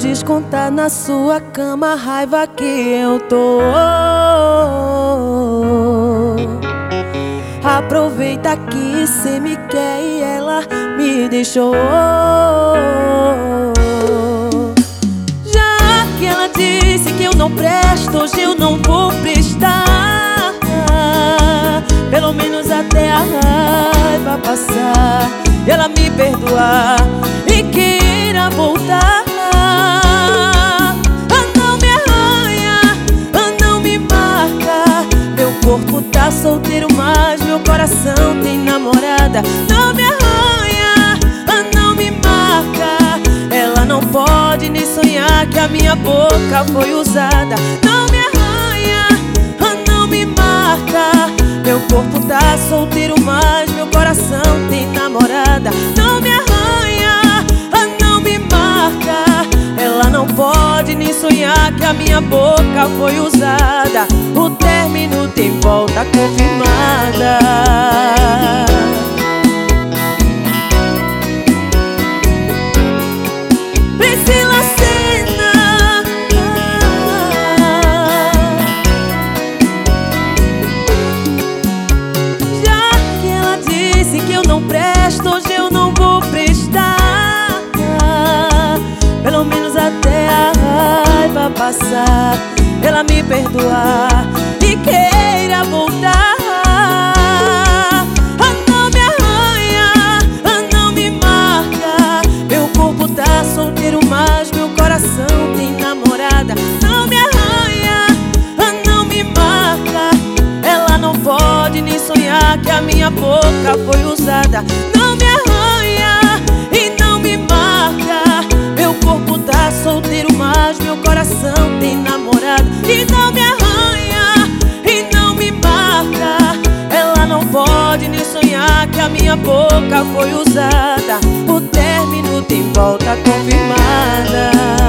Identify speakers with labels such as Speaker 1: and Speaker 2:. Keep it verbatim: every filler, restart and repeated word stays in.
Speaker 1: descontar na sua cama a raiva que eu tô. Aproveita que cê me quer e ela me deixou. Já que ela disse que eu não presto, hoje eu não vou prestar. Pelo menos até a raiva passar, ela me perdoar e queira voltar. Ah, não me arranha, ah, não me marca. Meu corpo tá solteiro, mas meu coração tem namorada. Não me arranha, ah, não me marca. Ela não pode nem sonhar que a minha boca foi usada. Não me arranha, ah, não me marca. Meu corpo tá solteiro, mas meu coração tem namorada. Não me arranha, ah, não me marca. Ela não pode nem sonhar que a minha boca foi usada. O término tem volta confirmada. Priscila Senna. Já que ela disse que eu não presto, hoje eu não vou prestar. Pelo menos até a raiva passar, ela me perdoar e queira voltar. Ah, não me arranha, ah, não me marca. Meu corpo tá solteiro, mas meu coração tem namorada. Não me arranha, ah, não me marca. Ela não pode nem sonhar que a minha boca foi usada. Não me arranha e não me marca. Meu corpo tá solteiro, mas meu coração tem namorada. E não me arranha e não me marca. Ela não pode nem sonhar que a minha boca foi usada. O término tem volta confirmada.